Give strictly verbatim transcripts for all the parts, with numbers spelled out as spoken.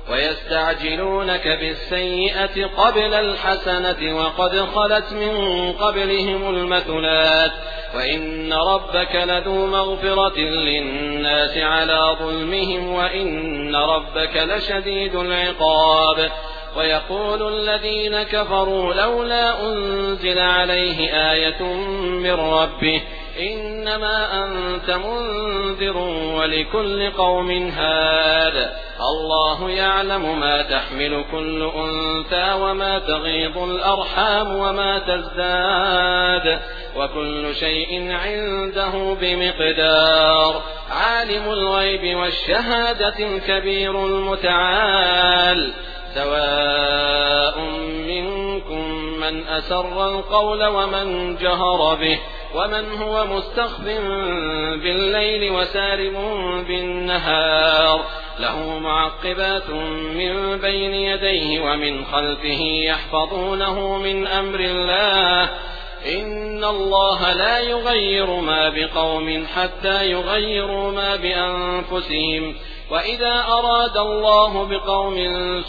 ويستعجلونك بالسيئة قبل الحسنة وقد خلت من قبلهم المثلات وإن ربك لذو مغفرة للناس على ظلمهم وإن ربك لشديد العقاب. ويقول الذين كفروا لولا أنزل عليه آية من ربه إنما أنت منذر ولكل قوم هاد الله يعلم ما تحمل كل أنثى وما تغيض الأرحام وما تزداد وكل شيء عنده بمقدار. عالم الغيب والشهادة الكبير المتعال سواء منكم من أسر القول ومن جهر به ومن هو مستخف بالليل وسارب بالنهار له معقبات من بين يديه ومن خلفه يحفظونه من أمر الله إن الله لا يغير ما بقوم حتى يغيروا ما بأنفسهم وإذا أراد الله بقوم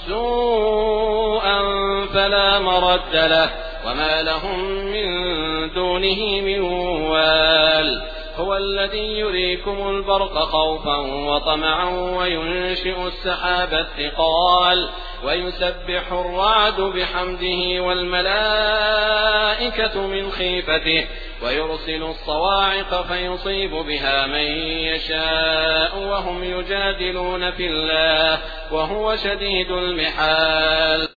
سوءا فلا مرد له وما لهم من دونه من وال. هو الذي يريكم البرق خوفا وطمعا وينشئ السحاب الثقال ويسبح الرعد بحمده والملائكة من خيفته ويرسل الصواعق فيصيب بها من يشاء وهم يجادلون في الله وهو شديد المحال.